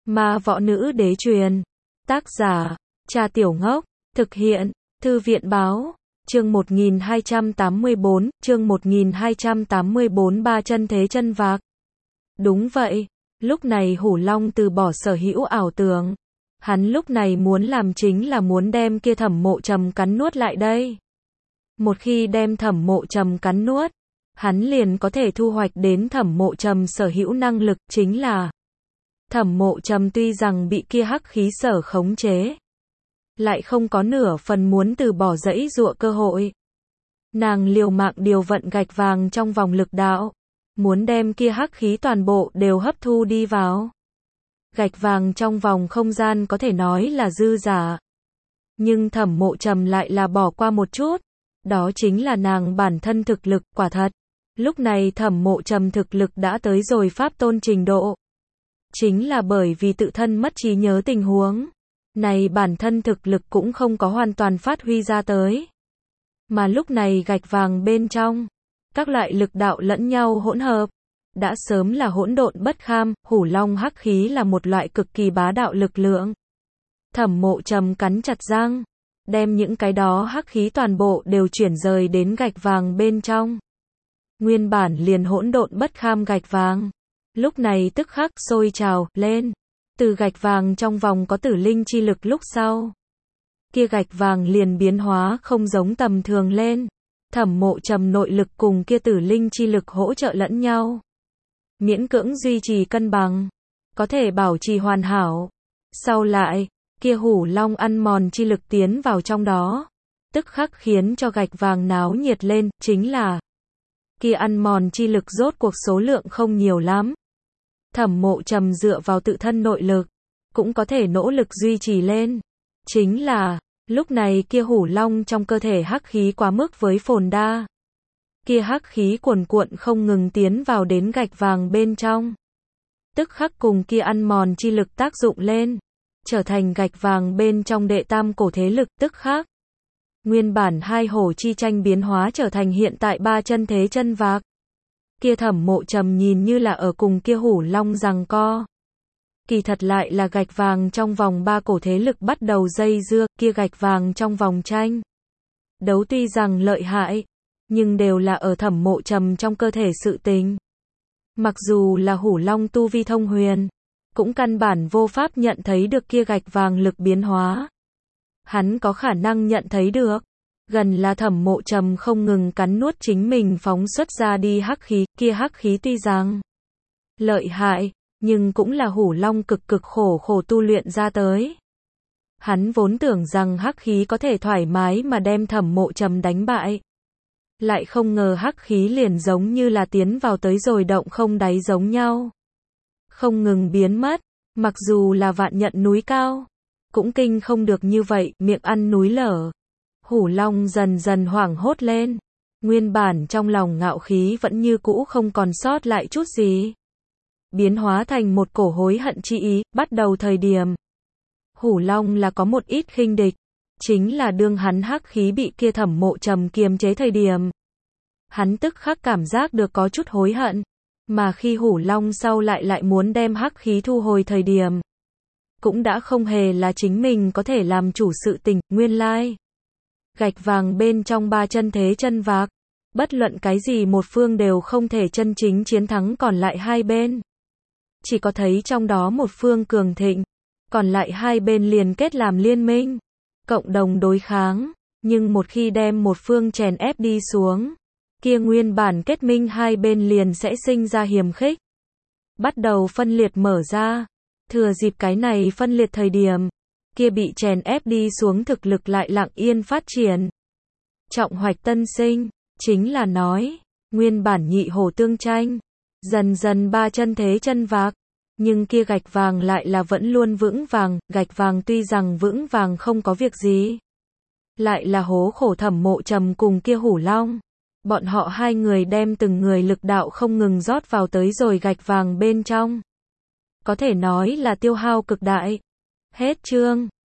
Ma Võ Nữ Đế truyền. Tác giả, Cha Tiểu Ngốc. Thực hiện, Thư viện Báo. Chương 1284, chương 1284 ba chân thế chân vạc. Đúng vậy, lúc này Hủ Long từ bỏ sở hữu ảo tưởng. Hắn lúc này muốn làm chính là muốn đem kia Thẩm Mộ Trầm cắn nuốt lại đây. Một khi đem Thẩm Mộ Trầm cắn nuốt, hắn liền có thể thu hoạch đến Thẩm Mộ Trầm sở hữu năng lực, chính là Thẩm Mộ Trầm tuy rằng bị kia hắc khí sở khống chế, lại không có nửa phần muốn từ bỏ giãy giụa cơ hội. Nàng liều mạng điều vận gạch vàng trong vòng lực đạo, muốn đem kia hắc khí toàn bộ đều hấp thu đi vào. Gạch vàng trong vòng không gian có thể nói là dư giả. Nhưng Thẩm Mộ Trầm lại là bỏ qua một chút, đó chính là nàng bản thân thực lực, quả thật. Lúc này Thẩm Mộ Trầm thực lực đã tới rồi pháp tôn trình độ. Chính là bởi vì tự thân mất trí nhớ tình huống, này bản thân thực lực cũng không có hoàn toàn phát huy ra tới. Mà lúc này gạch vàng bên trong, các loại lực đạo lẫn nhau hỗn hợp, đã sớm là hỗn độn bất kham. Hủ Long hắc khí là một loại cực kỳ bá đạo lực lượng. Thẩm Mộ Trầm cắn chặt răng, đem những cái đó hắc khí toàn bộ đều chuyển rời đến gạch vàng bên trong. Nguyên bản liền hỗn độn bất kham gạch vàng, lúc này tức khắc sôi trào lên. Từ gạch vàng trong vòng có tử linh chi lực lúc sau, kia gạch vàng liền biến hóa không giống tầm thường lên. Thẩm Mộ Trầm nội lực cùng kia tử linh chi lực hỗ trợ lẫn nhau, miễn cưỡng duy trì cân bằng, có thể bảo trì hoàn hảo. Sau lại, kia Hủ Long ăn mòn chi lực tiến vào trong đó, tức khắc khiến cho gạch vàng náo nhiệt lên, chính là kia ăn mòn chi lực rốt cuộc số lượng không nhiều lắm. Thẩm Mộ Trầm dựa vào tự thân nội lực, cũng có thể nỗ lực duy trì lên. Chính là, lúc này kia Hủ Long trong cơ thể hắc khí quá mức với phồn đa. Kia hắc khí cuồn cuộn không ngừng tiến vào đến gạch vàng bên trong. Tức khắc cùng kia ăn mòn chi lực tác dụng lên, trở thành gạch vàng bên trong đệ tam cổ thế lực. Tức khắc, nguyên bản hai hổ chi tranh biến hóa trở thành hiện tại ba chân thế chân vạc. Kia Thẩm Mộ Trầm nhìn như là ở cùng kia Hủ Long giằng co, kỳ thật lại là gạch vàng trong vòng ba cổ thế lực bắt đầu dây dưa. Kia gạch vàng trong vòng tranh đấu tuy rằng lợi hại, nhưng đều là ở Thẩm Mộ Trầm trong cơ thể sự tình. Mặc dù là Hủ Long tu vi thông huyền, cũng căn bản vô pháp nhận thấy được kia gạch vàng lực biến hóa. Hắn có khả năng nhận thấy được, gần là Thẩm Mộ Trầm không ngừng cắn nuốt chính mình phóng xuất ra đi hắc khí. Kia hắc khí tuy rằng lợi hại, nhưng cũng là Hủ Long cực khổ tu luyện ra tới. Hắn vốn tưởng rằng hắc khí có thể thoải mái mà đem Thẩm Mộ Trầm đánh bại, lại không ngờ hắc khí liền giống như là tiến vào tới rồi động không đáy giống nhau, không ngừng biến mất. Mặc dù là vạn nhận núi cao, cũng kinh không được như vậy, miệng ăn núi lở. Hủ Long dần dần hoảng hốt lên, nguyên bản trong lòng ngạo khí vẫn như cũ không còn sót lại chút gì, biến hóa thành một cổ hối hận chi ý. Bắt đầu thời điểm, Hủ Long là có một ít khinh địch, chính là đương hắn hắc khí bị kia Thẩm Mộ Trầm kiềm chế thời điểm, hắn tức khắc cảm giác được có chút hối hận. Mà khi Hủ Long sau lại muốn đem hắc khí thu hồi thời điểm, cũng đã không hề là chính mình có thể làm chủ sự tình. Nguyên lai, gạch vàng bên trong ba chân thế chân vạc, bất luận cái gì một phương đều không thể chân chính chiến thắng còn lại hai bên. Chỉ có thấy trong đó một phương cường thịnh, còn lại hai bên liền kết làm liên minh, cộng đồng đối kháng. Nhưng một khi đem một phương chèn ép đi xuống, kia nguyên bản kết minh hai bên liền sẽ sinh ra hiềm khích, bắt đầu phân liệt mở ra. Thừa dịp cái này phân liệt thời điểm, kia bị chèn ép đi xuống thực lực lại lặng yên phát triển, trọng hoạch tân sinh. Chính là nói, nguyên bản nhị hổ tương tranh, dần dần ba chân thế chân vạc, nhưng kia gạch vàng lại là vẫn luôn vững vàng. Gạch vàng tuy rằng vững vàng không có việc gì, lại là hố khổ Thẩm Mộ Trầm cùng kia Hủ Long. Bọn họ hai người đem từng người lực đạo không ngừng rót vào tới rồi gạch vàng bên trong, có thể nói là tiêu hao cực đại. Hết chương.